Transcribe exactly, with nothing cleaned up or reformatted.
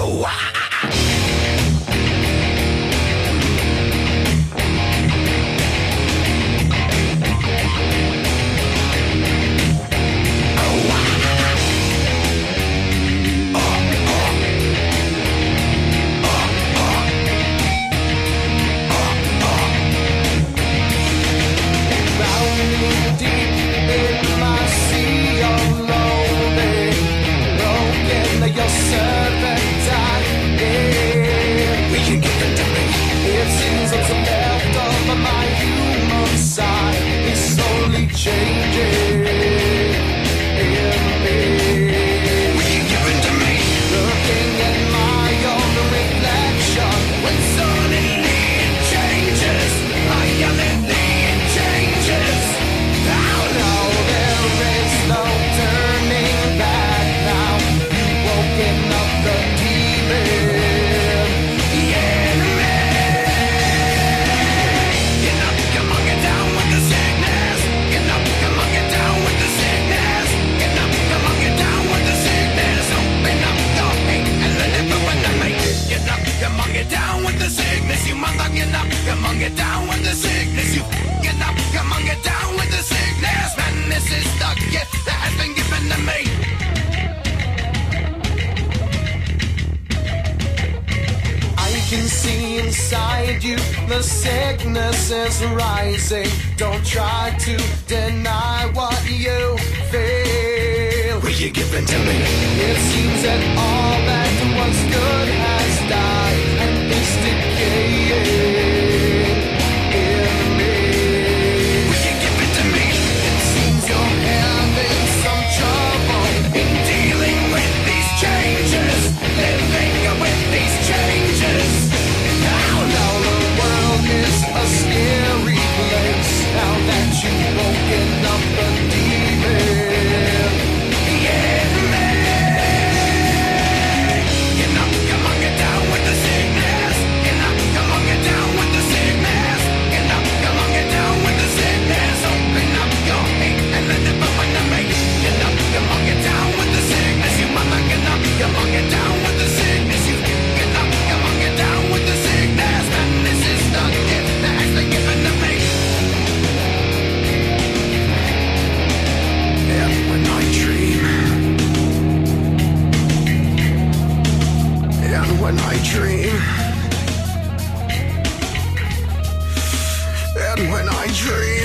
inside you, the sickness is rising. Don't try to deny what you feel. Will you give in to me? It seems that all that was good has died and is decaying in me. Will you give it to me? It seems you're having some trouble in dealing with these changes, living with these changes. Now, now the world is a scary place. Now that you've woken up the demon. Yeah, man. Get up, come on, get down with the sickness. Get up, come on, get down with the sickness. Get up, come on, get down with the sickness. Open up your hate and let it burn to me. Get up, come on, get down with the sickness. You mother, get up, come on, get down with the sickness. You get up, come on, get down with the sickness. And this is the gift that has been given to me. And when I dream, and when I dream, and when I dream.